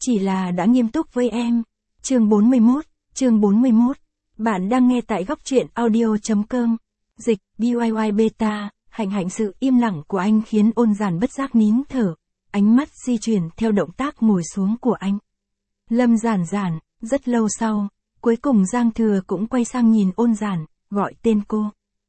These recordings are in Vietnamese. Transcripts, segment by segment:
chỉ là đã nghiêm túc với em. Chương 41. Bạn đang nghe tại góc truyện audio.com. Dịch, BYY Beta, hạnh sự im lặng của anh khiến Ôn Giản bất giác nín thở. Ánh mắt di chuyển theo động tác ngồi xuống của anh. Lâm Giản, rất lâu sau, cuối cùng Giang Thừa cũng quay sang nhìn Ôn Giản, gọi tên cô.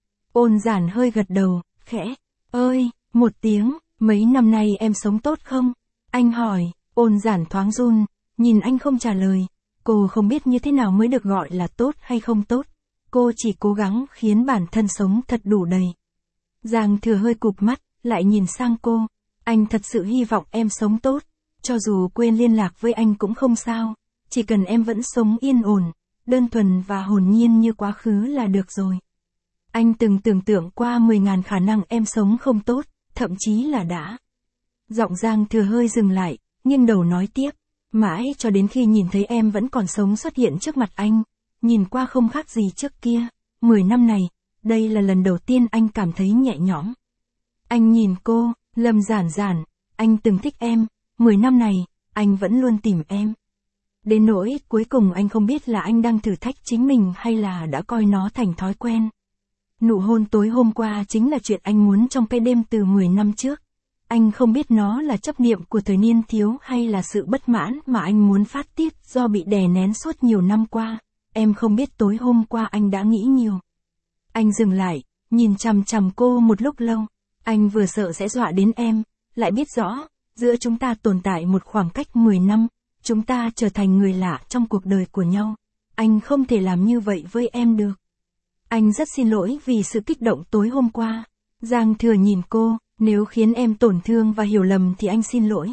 Ôn Giản hơi gật đầu, khẽ, ơi, một tiếng, mấy năm nay em sống tốt không? Anh hỏi, Ôn Giản thoáng run, nhìn anh không trả lời. Cô không biết như thế nào mới được gọi là tốt hay không tốt. Cô chỉ cố gắng khiến bản thân sống thật đủ đầy. Giang Thừa hơi cụp mắt, lại nhìn sang cô. Anh thật sự hy vọng em sống tốt. Cho dù quên liên lạc với anh cũng không sao. Chỉ cần em vẫn sống yên ổn, đơn thuần và hồn nhiên như quá khứ là được rồi. Anh từng tưởng tượng qua 10.000 khả năng em sống không tốt, thậm chí là đã. Giọng Giang Thừa hơi dừng lại, nghiêng đầu nói tiếp. Mãi cho đến khi nhìn thấy em vẫn còn sống xuất hiện trước mặt anh, nhìn qua không khác gì trước kia. 10 năm này, đây là lần đầu tiên anh cảm thấy nhẹ nhõm. Anh nhìn cô, Lâm Giản, anh từng thích em, 10 năm này, anh vẫn luôn tìm em. Đến nỗi cuối cùng anh không biết là anh đang thử thách chính mình hay là đã coi nó thành thói quen. Nụ hôn tối hôm qua chính là chuyện anh muốn trong cái đêm từ 10 năm trước. Anh không biết nó là chấp niệm của thời niên thiếu hay là sự bất mãn mà anh muốn phát tiết do bị đè nén suốt nhiều năm qua. Em không biết tối hôm qua anh đã nghĩ nhiều. Anh dừng lại, nhìn chằm chằm cô một lúc lâu. Anh vừa sợ sẽ dọa đến em, lại biết rõ, giữa chúng ta tồn tại một khoảng cách 10 năm, chúng ta trở thành người lạ trong cuộc đời của nhau. Anh không thể làm như vậy với em được. Anh rất xin lỗi vì sự kích động tối hôm qua. Giang Thừa nhìn cô, nếu khiến em tổn thương và hiểu lầm thì anh xin lỗi.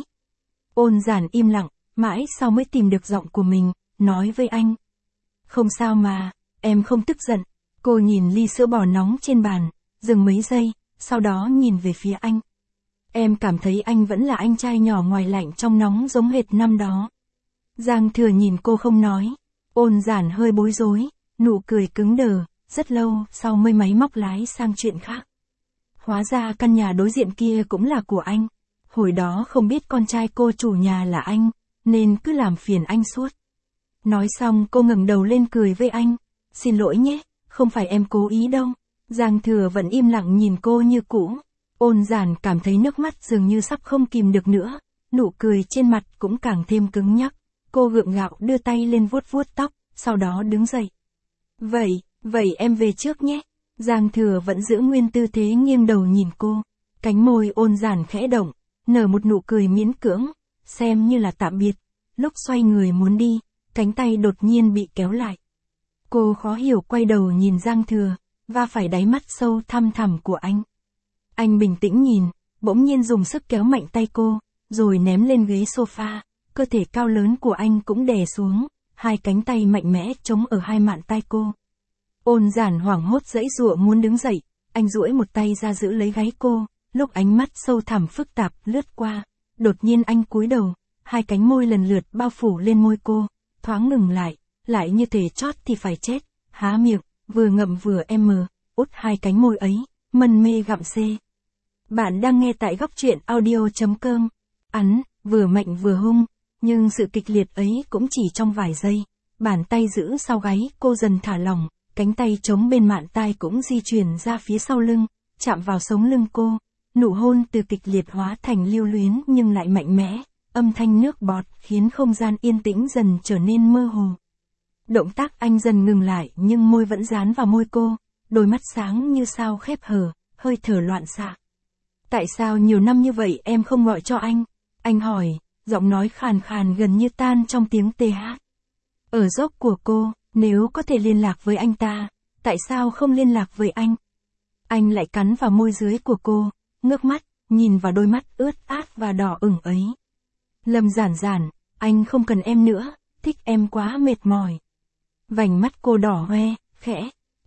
Ôn Giản im lặng, mãi sau mới tìm được giọng của mình, nói với anh. Không sao mà, em không tức giận. Cô nhìn ly sữa bò nóng trên bàn, dừng mấy giây, sau đó nhìn về phía anh. Em cảm thấy anh vẫn là anh trai nhỏ ngoài lạnh trong nóng giống hệt năm đó. Giang Thừa nhìn cô không nói. Ôn Giản hơi bối rối, nụ cười cứng đờ, rất lâu sau mới máy móc lái sang chuyện khác. Hóa ra căn nhà đối diện kia cũng là của anh. Hồi đó không biết con trai cô chủ nhà là anh, nên cứ làm phiền anh suốt. Nói xong cô ngẩng đầu lên cười với anh. Xin lỗi nhé, không phải em cố ý đâu. Giang Thừa vẫn im lặng nhìn cô như cũ. Ôn Giản cảm thấy nước mắt dường như sắp không kìm được nữa. Nụ cười trên mặt cũng càng thêm cứng nhắc. Cô gượng gạo đưa tay lên vuốt tóc, sau đó đứng dậy. Vậy em về trước nhé. Giang Thừa vẫn giữ nguyên tư thế nghiêng đầu nhìn cô. Cánh môi Ôn Giản khẽ động, nở một nụ cười miễn cưỡng, xem như là tạm biệt. Lúc xoay người muốn đi, cánh tay đột nhiên bị kéo lại. Cô khó hiểu quay đầu nhìn Giang Thừa, va phải đáy mắt sâu thăm thẳm của anh. Anh bình tĩnh nhìn, bỗng nhiên dùng sức kéo mạnh tay cô, rồi ném lên ghế sofa. Cơ thể cao lớn của anh cũng đè xuống, hai cánh tay mạnh mẽ chống ở hai mạn tai cô. Ôn Giản hoảng hốt giãy giụa muốn đứng dậy, anh duỗi một tay ra giữ lấy gáy cô, lúc ánh mắt sâu thẳm phức tạp lướt qua, đột nhiên anh cúi đầu, hai cánh môi lần lượt bao phủ lên môi cô, thoáng ngừng lại như thể chót thì phải chết, há miệng, vừa ngậm vừa út hai cánh môi ấy, mân mê gặm xê. Bạn đang nghe tại góc truyện audio.com. Ắn, vừa mạnh vừa hung, nhưng sự kịch liệt ấy cũng chỉ trong vài giây. Bàn tay giữ sau gáy cô dần thả lỏng, cánh tay chống bên mạn tai cũng di chuyển ra phía sau lưng, chạm vào sống lưng cô. Nụ hôn từ kịch liệt hóa thành lưu luyến nhưng lại mạnh mẽ, âm thanh nước bọt khiến không gian yên tĩnh dần trở nên mơ hồ. Động tác anh dần ngừng lại nhưng môi vẫn dán vào môi cô, đôi mắt sáng như sao khép hờ, hơi thở loạn xạ. Tại sao nhiều năm như vậy em không gọi cho anh? Anh hỏi, giọng nói khàn khàn gần như tan trong tiếng tê hát. Ở dốc của cô, nếu có thể liên lạc với anh ta, tại sao không liên lạc với anh? Anh lại cắn vào môi dưới của cô, ngước mắt, nhìn vào đôi mắt ướt át và đỏ ửng ấy. Lâm Giản, anh không cần em nữa, thích em quá mệt mỏi. Vành mắt cô đỏ hoe, khẽ,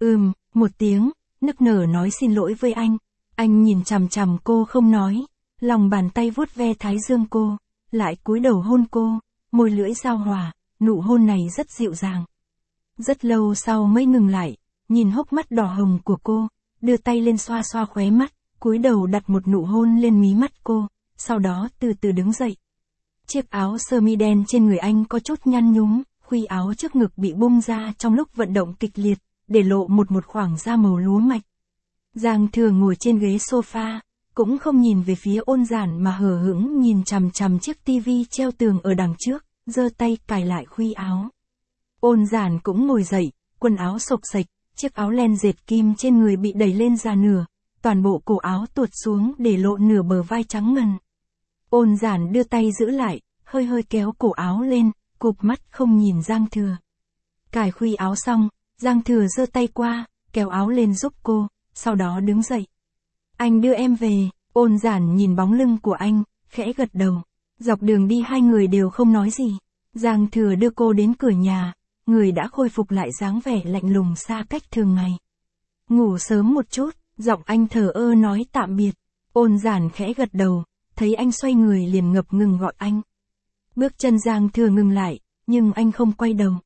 một tiếng, nức nở nói xin lỗi với anh. Anh nhìn chằm chằm cô không nói, lòng bàn tay vuốt ve thái dương cô, lại cúi đầu hôn cô, môi lưỡi giao hòa, nụ hôn này rất dịu dàng. Rất lâu sau mới ngừng lại, nhìn hốc mắt đỏ hồng của cô, đưa tay lên xoa xoa khóe mắt, cúi đầu đặt một nụ hôn lên mí mắt cô, sau đó từ từ đứng dậy. Chiếc áo sơ mi đen trên người anh có chút nhăn nhúm, khuy áo trước ngực bị bung ra trong lúc vận động kịch liệt, để lộ một khoảng da màu lúa mạch. Giang Thừa ngồi trên ghế sofa, cũng không nhìn về phía Ôn Giản mà hờ hững nhìn chằm chằm chiếc tivi treo tường ở đằng trước, giơ tay cài lại khuy áo. Ôn Giản cũng ngồi dậy, quần áo xộc xệch, chiếc áo len dệt kim trên người bị đẩy lên ra nửa, toàn bộ cổ áo tuột xuống để lộ nửa bờ vai trắng ngần. Ôn Giản đưa tay giữ lại, hơi hơi kéo cổ áo lên, cụp mắt không nhìn Giang Thừa. Cài khuy áo xong, Giang Thừa giơ tay qua, kéo áo lên giúp cô, sau đó đứng dậy. Anh đưa em về. Ôn Giản nhìn bóng lưng của anh, khẽ gật đầu. Dọc đường đi hai người đều không nói gì. Giang Thừa đưa cô đến cửa nhà, người đã khôi phục lại dáng vẻ lạnh lùng xa cách thường ngày. Ngủ sớm một chút, giọng anh thờ ơ nói tạm biệt. Ôn Giản khẽ gật đầu, thấy anh xoay người liền ngập ngừng gọi anh. Bước chân Giang Thừa ngừng lại, nhưng anh không quay đầu.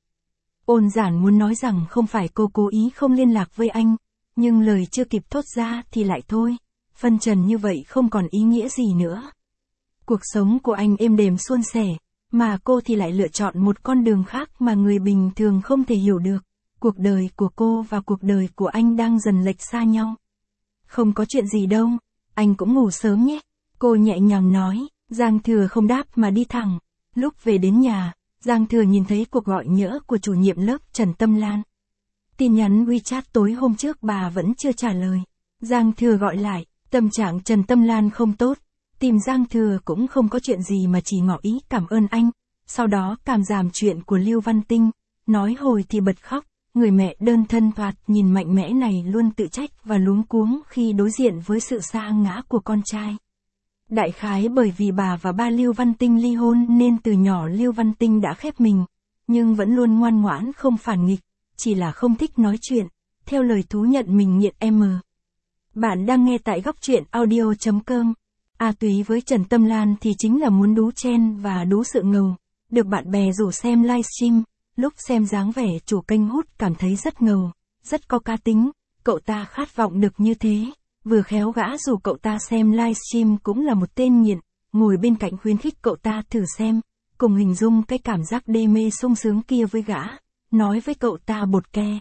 Ôn Giản muốn nói rằng không phải cô cố ý không liên lạc với anh, nhưng lời chưa kịp thốt ra thì lại thôi. Phân trần như vậy không còn ý nghĩa gì nữa. Cuộc sống của anh êm đềm suôn sẻ, mà cô thì lại lựa chọn một con đường khác mà người bình thường không thể hiểu được. Cuộc đời của cô và cuộc đời của anh đang dần lệch xa nhau. Không có chuyện gì đâu, anh cũng ngủ sớm nhé. Cô nhẹ nhàng nói. Giang Thừa không đáp mà đi thẳng. Lúc về đến nhà, Giang Thừa nhìn thấy cuộc gọi nhỡ của chủ nhiệm lớp Trần Tâm Lan. Tin nhắn WeChat tối hôm trước bà vẫn chưa trả lời. Giang Thừa gọi lại, tâm trạng Trần Tâm Lan không tốt. Tìm Giang Thừa cũng không có chuyện gì mà chỉ ngỏ ý cảm ơn anh. Sau đó cảm giảm chuyện của Lưu Văn Tinh, nói hồi thì bật khóc. Người mẹ đơn thân thoạt nhìn mạnh mẽ này luôn tự trách và luống cuống khi đối diện với sự sa ngã của con trai. Đại khái bởi vì bà và ba Lưu Văn Tinh ly hôn nên từ nhỏ Lưu Văn Tinh đã khép mình, nhưng vẫn luôn ngoan ngoãn không phản nghịch, chỉ là không thích nói chuyện, theo lời thú nhận mình nghiện M. Bạn đang nghe tại góc truyện audio.com. A Túy với Trần Tâm Lan thì chính là muốn đú chen và đú sự ngầu, được bạn bè rủ xem livestream, lúc xem dáng vẻ chủ kênh hút cảm thấy rất ngầu, rất có cá tính, cậu ta khát vọng được như thế. Vừa khéo gã dù cậu ta xem livestream cũng là một tên nghiện, ngồi bên cạnh khuyến khích cậu ta thử xem, cùng hình dung cái cảm giác đê mê sung sướng kia với gã, nói với cậu ta bột ke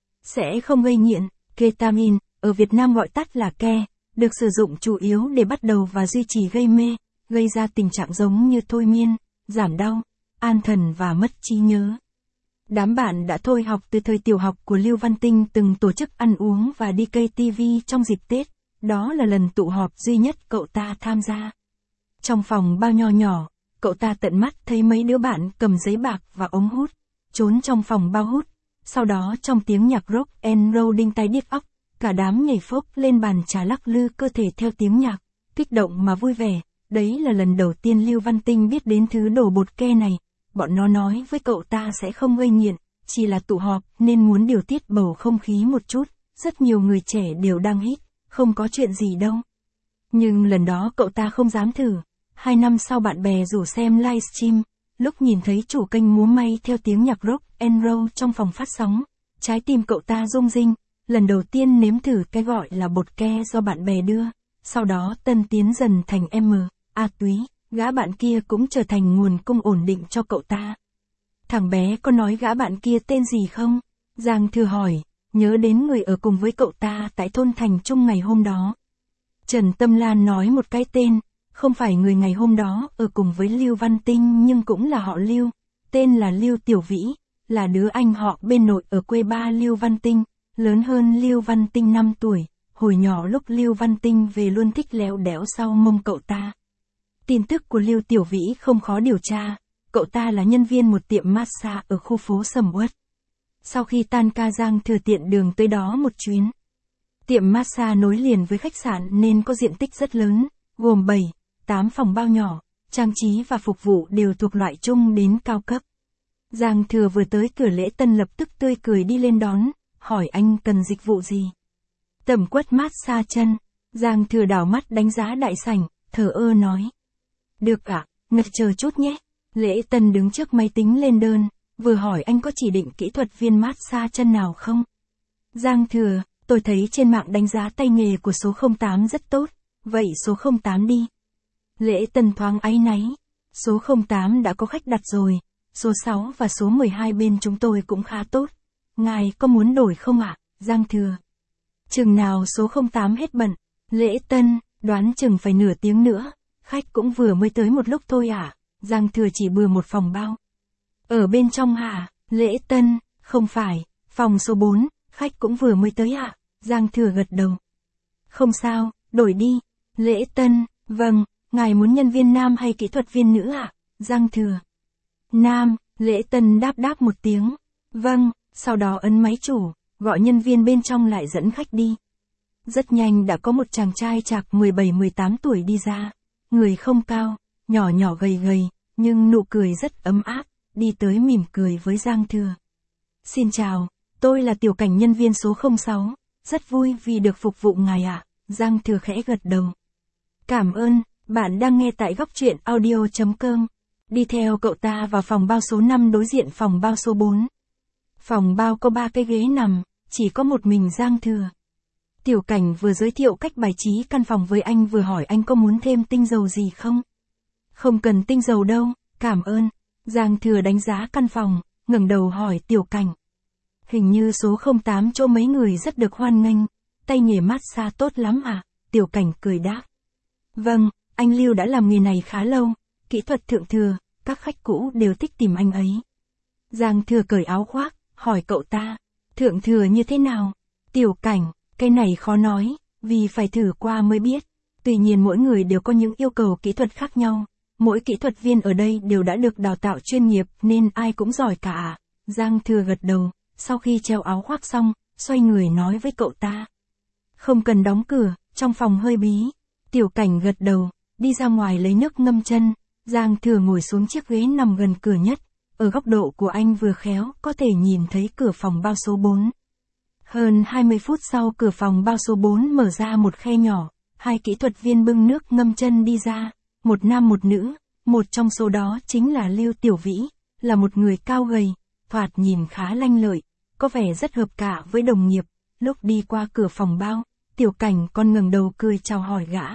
sẽ không gây nghiện. Ketamin, ở Việt Nam gọi tắt là ke, được sử dụng chủ yếu để bắt đầu và duy trì gây mê, gây ra tình trạng giống như thôi miên, giảm đau, an thần và mất trí nhớ. Đám bạn đã thôi học từ thời tiểu học của Lưu Văn Tinh từng tổ chức ăn uống và đi cây TV trong dịp Tết, đó là lần tụ họp duy nhất cậu ta tham gia. Trong phòng bao nho nhỏ, cậu ta tận mắt thấy mấy đứa bạn cầm giấy bạc và ống hút, trốn trong phòng bao hút, sau đó trong tiếng nhạc rock and roll đinh tai điếc óc, cả đám nhảy phốp lên bàn trà lắc lư cơ thể theo tiếng nhạc, kích động mà vui vẻ. Đấy là lần đầu tiên Lưu Văn Tinh biết đến thứ đồ bột ke này. Bọn nó nói với cậu ta sẽ không gây nghiện, chỉ là tụ họp nên muốn điều tiết bầu không khí một chút, rất nhiều người trẻ đều đang hít, không có chuyện gì đâu. Nhưng lần đó cậu ta không dám thử. 2 năm sau bạn bè rủ xem livestream, lúc nhìn thấy chủ kênh múa may theo tiếng nhạc rock and roll trong phòng phát sóng, trái tim cậu ta rung rinh, lần đầu tiên nếm thử cái gọi là bột ke do bạn bè đưa, sau đó tân tiến dần thành M. A Túy. Gã bạn kia cũng trở thành nguồn cung ổn định cho cậu ta. Thằng bé có nói gã bạn kia tên gì không? Giang Thừa hỏi, nhớ đến người ở cùng với cậu ta tại thôn Thành Trung ngày hôm đó. Trần Tâm Lan nói một cái tên, không phải người ngày hôm đó ở cùng với Lưu Văn Tinh nhưng cũng là họ Lưu, tên là Lưu Tiểu Vĩ, là đứa anh họ bên nội ở quê ba Lưu Văn Tinh, lớn hơn Lưu Văn Tinh 5 tuổi, hồi nhỏ lúc Lưu Văn Tinh về luôn thích léo đéo sau mông cậu ta. Tin tức của Lưu Tiểu Vĩ không khó điều tra, cậu ta là nhân viên một tiệm massage ở khu phố Sầm Uất. Sau khi tan ca Giang Thừa tiện đường tới đó một chuyến. Tiệm massage nối liền với khách sạn nên có diện tích rất lớn, gồm 7, 8 phòng bao nhỏ, trang trí và phục vụ đều thuộc loại trung đến cao cấp. Giang Thừa vừa tới cửa lễ tân lập tức tươi cười đi lên đón, hỏi anh cần dịch vụ gì. Tẩm quất massage chân. Giang Thừa đảo mắt đánh giá đại sảnh, thờ ơ nói. Được ạ, ngật chờ chút nhé. Lễ tân đứng trước máy tính lên đơn, vừa hỏi anh có chỉ định kỹ thuật viên massage chân nào không. Giang Thừa, tôi thấy trên mạng đánh giá tay nghề của số 08 rất tốt, vậy số 08 đi. Lễ tân thoáng áy náy. Số 08 đã có khách đặt rồi, số 6 và số 12 bên chúng tôi cũng khá tốt. Ngài có muốn đổi không ạ? Giang Thừa. Chừng nào số 08 hết bận, lễ tân, đoán chừng phải nửa tiếng nữa, khách cũng vừa mới tới một lúc thôi ạ. Giang Thừa chỉ bừa một phòng bao. Ở bên trong hả? Lễ tân, không phải, phòng số 4, khách cũng vừa mới tới ạ. Giang Thừa gật đầu. Không sao, đổi đi. Lễ tân, vâng, ngài muốn nhân viên nam hay kỹ thuật viên nữ ạ? Giang Thừa. Nam, lễ tân đáp một tiếng. Vâng, sau đó ấn máy chủ, gọi nhân viên bên trong lại dẫn khách đi. Rất nhanh đã có một chàng trai chạc 17-18 tuổi đi ra. Người không cao, nhỏ gầy gầy, nhưng nụ cười rất ấm áp, đi tới mỉm cười với Giang Thừa. Xin chào, tôi là Tiểu Cảnh nhân viên số 06, rất vui vì được phục vụ ngài ạ. Giang Thừa khẽ gật đầu. Cảm ơn, bạn đang nghe tại góc truyện audio.com. Đi theo cậu ta vào phòng bao số 5 đối diện phòng bao số 4. Phòng bao có 3 cái ghế nằm, chỉ có một mình Giang Thừa. Tiểu Cảnh vừa giới thiệu cách bài trí căn phòng với anh vừa hỏi anh có muốn thêm tinh dầu gì không? Không cần tinh dầu đâu, cảm ơn. Giang Thừa đánh giá căn phòng, ngẩng đầu hỏi Tiểu Cảnh. Hình như số 08 chỗ mấy người rất được hoan nghênh, tay nghề massage tốt lắm à? Tiểu Cảnh cười đáp. Vâng, anh Lưu đã làm nghề này khá lâu, kỹ thuật thượng thừa, các khách cũ đều thích tìm anh ấy. Giang Thừa cởi áo khoác, hỏi cậu ta, thượng thừa như thế nào? Tiểu Cảnh, cái này khó nói, vì phải thử qua mới biết. Tuy nhiên mỗi người đều có những yêu cầu kỹ thuật khác nhau, mỗi kỹ thuật viên ở đây đều đã được đào tạo chuyên nghiệp nên ai cũng giỏi cả. Giang Thừa gật đầu, sau khi treo áo khoác xong, xoay người nói với cậu ta. Không cần đóng cửa, trong phòng hơi bí. Tiểu Cảnh gật đầu, đi ra ngoài lấy nước ngâm chân. Giang Thừa ngồi xuống chiếc ghế nằm gần cửa nhất. Ở góc độ của anh vừa khéo, có thể nhìn thấy cửa phòng bao số 4. Hơn 20 phút sau cửa phòng bao số 4 mở ra một khe nhỏ. Hai kỹ thuật viên bưng nước ngâm chân đi ra. Một nam một nữ, một trong số đó chính là Lưu Tiểu Vĩ, là một người cao gầy, thoạt nhìn khá lanh lợi, có vẻ rất hợp cả với đồng nghiệp. Lúc đi qua cửa phòng bao, Tiểu Cảnh còn ngẩng đầu cười chào hỏi gã.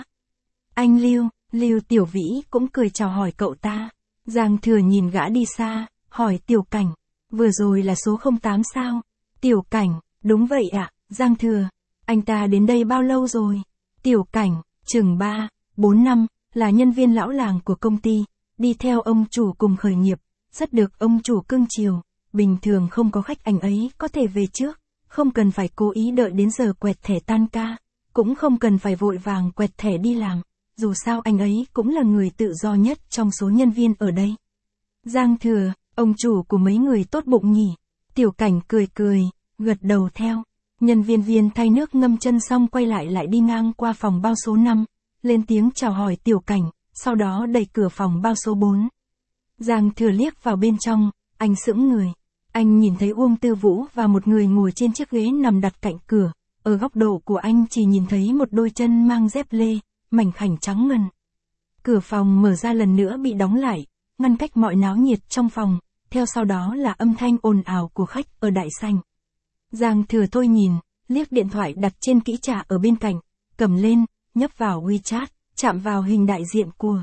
Anh Lưu, Lưu Tiểu Vĩ cũng cười chào hỏi cậu ta. Giang Thừa nhìn gã đi xa, hỏi Tiểu Cảnh, vừa rồi là số 08 sao? Tiểu Cảnh, đúng vậy ạ. Giang Thừa, anh ta đến đây bao lâu rồi? Tiểu Cảnh, chừng 3-4 năm, là nhân viên lão làng của công ty, đi theo ông chủ cùng khởi nghiệp, rất được ông chủ cưng chiều, bình thường không có khách anh ấy có thể về trước, không cần phải cố ý đợi đến giờ quẹt thẻ tan ca, cũng không cần phải vội vàng quẹt thẻ đi làm, dù sao anh ấy cũng là người tự do nhất trong số nhân viên ở đây. Giang Thừa, ông chủ của mấy người tốt bụng nhỉ? Tiểu Cảnh cười, gật đầu theo. Nhân viên thay nước ngâm chân xong quay lại đi ngang qua phòng bao số 5, lên tiếng chào hỏi Tiểu Cảnh, sau đó đẩy cửa phòng bao số 4. Giang Thừa liếc vào bên trong, anh sững người. Anh nhìn thấy Uông Tư Vũ và một người ngồi trên chiếc ghế nằm đặt cạnh cửa, ở góc độ của anh chỉ nhìn thấy một đôi chân mang dép lê, mảnh khảnh trắng ngần. Cửa phòng mở ra lần nữa bị đóng lại, ngăn cách mọi náo nhiệt trong phòng, theo sau đó là âm thanh ồn ào của khách ở đại sảnh. Giang Thừa thôi nhìn, liếc điện thoại đặt trên kỹ trà ở bên cạnh, cầm lên, nhấp vào WeChat, chạm vào hình đại diện của.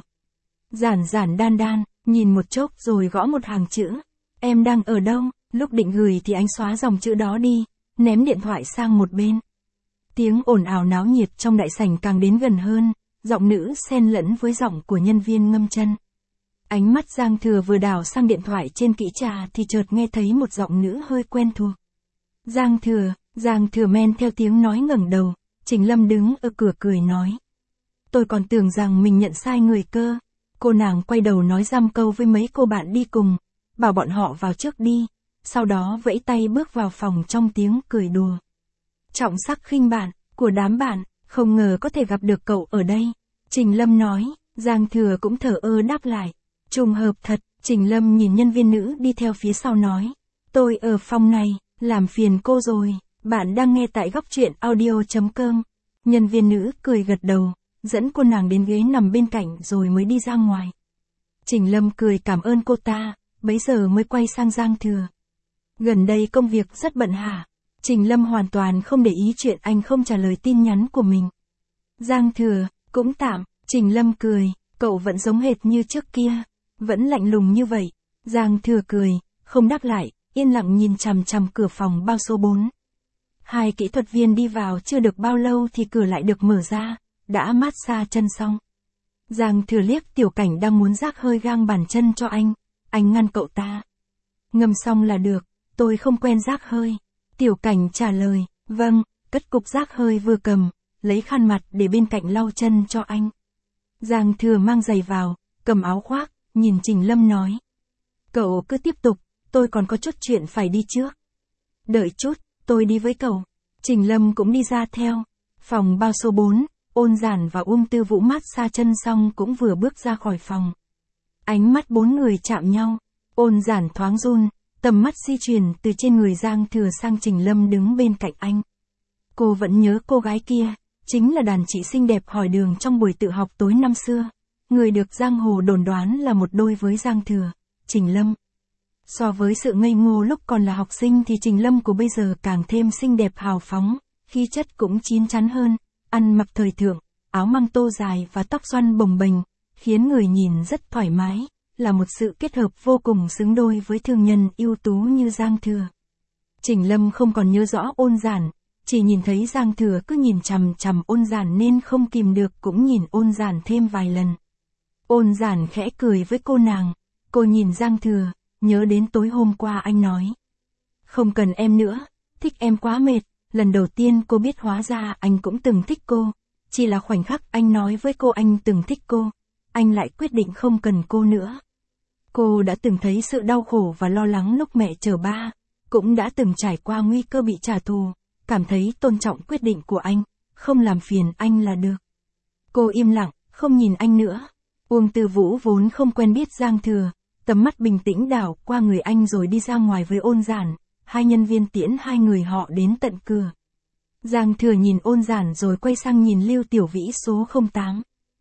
Giản đan, nhìn một chốc rồi gõ một hàng chữ. Em đang ở đâu? Lúc định gửi thì anh xóa dòng chữ đó đi, ném điện thoại sang một bên. Tiếng ồn ào náo nhiệt trong đại sảnh càng đến gần hơn, giọng nữ xen lẫn với giọng của nhân viên ngâm chân. Ánh mắt Giang Thừa vừa đảo sang điện thoại trên kỹ trà thì chợt nghe thấy một giọng nữ hơi quen thuộc. Giang Thừa men theo tiếng nói ngẩng đầu, Trình Lâm đứng ở cửa cười nói. Tôi còn tưởng rằng mình nhận sai người cơ. Cô nàng quay đầu nói giam câu với mấy cô bạn đi cùng, bảo bọn họ vào trước đi, sau đó vẫy tay bước vào phòng trong tiếng cười đùa. Trọng sắc khinh bạn, của đám bạn, không ngờ có thể gặp được cậu ở đây. Trình Lâm nói, Giang Thừa cũng thở ơ đáp lại. Trùng hợp thật, Trình Lâm nhìn nhân viên nữ đi theo phía sau nói. Tôi ở phòng này, làm phiền cô rồi, bạn đang nghe tại góc truyện audio.com. Nhân viên nữ cười gật đầu, dẫn cô nàng đến ghế nằm bên cạnh rồi mới đi ra ngoài. Trình Lâm cười cảm ơn cô ta, bấy giờ mới quay sang Giang Thừa. Gần đây công việc rất bận hả? Trình Lâm hoàn toàn không để ý chuyện anh không trả lời tin nhắn của mình. Giang Thừa, cũng tạm, Trình Lâm cười, cậu vẫn giống hệt như trước kia. Vẫn lạnh lùng như vậy. Giang Thừa cười, không đáp lại, yên lặng nhìn chằm chằm cửa phòng bao số 4. Hai kỹ thuật viên đi vào chưa được bao lâu thì cửa lại được mở ra, đã massage chân xong. Giang Thừa liếc Tiểu Cảnh đang muốn rác hơi gang bàn chân cho anh ngăn cậu ta. Ngâm xong là được, tôi không quen rác hơi. Tiểu Cảnh trả lời, vâng, cất cục rác hơi vừa cầm, lấy khăn mặt để bên cạnh lau chân cho anh. Giang Thừa mang giày vào, cầm áo khoác, nhìn Trình Lâm nói. Cậu cứ tiếp tục, tôi còn có chút chuyện phải đi trước. Đợi chút, tôi đi với cậu. Trình Lâm cũng đi ra theo. Phòng bao số 4, Ôn Giản và Tư Vũ massage chân xong cũng vừa bước ra khỏi phòng. Ánh mắt bốn người chạm nhau. Ôn Giản thoáng run, tầm mắt di chuyển từ trên người Giang Thừa sang Trình Lâm đứng bên cạnh anh. Cô vẫn nhớ cô gái kia, chính là đàn chị xinh đẹp hỏi đường trong buổi tự học tối năm xưa. Người được giang hồ đồn đoán là một đôi với Giang Thừa, Trình Lâm. So với sự ngây ngô lúc còn là học sinh thì Trình Lâm của bây giờ càng thêm xinh đẹp hào phóng, khí chất cũng chín chắn hơn, ăn mặc thời thượng, áo măng tô dài và tóc xoăn bồng bềnh, khiến người nhìn rất thoải mái, là một sự kết hợp vô cùng xứng đôi với thương nhân ưu tú như Giang Thừa. Trình Lâm không còn nhớ rõ Ôn Giản, chỉ nhìn thấy Giang Thừa cứ nhìn chằm chằm Ôn Giản nên không kìm được cũng nhìn Ôn Giản thêm vài lần. Ôn Giản khẽ cười với cô nàng, cô nhìn Giang Thừa, nhớ đến tối hôm qua anh nói. Không cần em nữa, thích em quá mệt, lần đầu tiên cô biết hóa ra anh cũng từng thích cô, chỉ là khoảnh khắc anh nói với cô anh từng thích cô, anh lại quyết định không cần cô nữa. Cô đã từng thấy sự đau khổ và lo lắng lúc mẹ chờ ba, cũng đã từng trải qua nguy cơ bị trả thù, cảm thấy tôn trọng quyết định của anh, không làm phiền anh là được. Cô im lặng, không nhìn anh nữa. Tư Vũ vốn không quen biết Giang Thừa, tầm mắt bình tĩnh đảo qua người anh rồi đi ra ngoài với Ôn Giản, hai nhân viên tiễn hai người họ đến tận cửa. Giang Thừa nhìn Ôn Giản rồi quay sang nhìn Lưu Tiểu Vĩ số 08.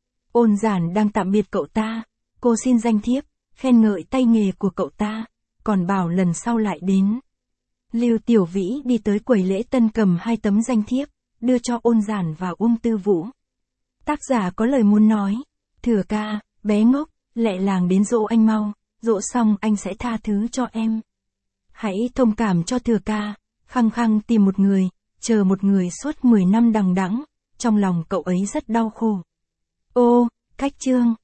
Ôn Giản đang tạm biệt cậu ta, cô xin danh thiếp, khen ngợi tay nghề của cậu ta, còn bảo lần sau lại đến. Lưu Tiểu Vĩ đi tới quầy lễ tân cầm hai tấm danh thiếp, đưa cho Ôn Giản và Tư Vũ. Tác giả có lời muốn nói, Thừa ca, bé ngốc, lẹ làng đến dỗ anh mau, dỗ xong anh sẽ tha thứ cho em. Hãy thông cảm cho Thừa ca, khăng khăng tìm một người, chờ một người suốt 10 năm đằng đẵng, trong lòng cậu ấy rất đau khổ. Ô, cách chương.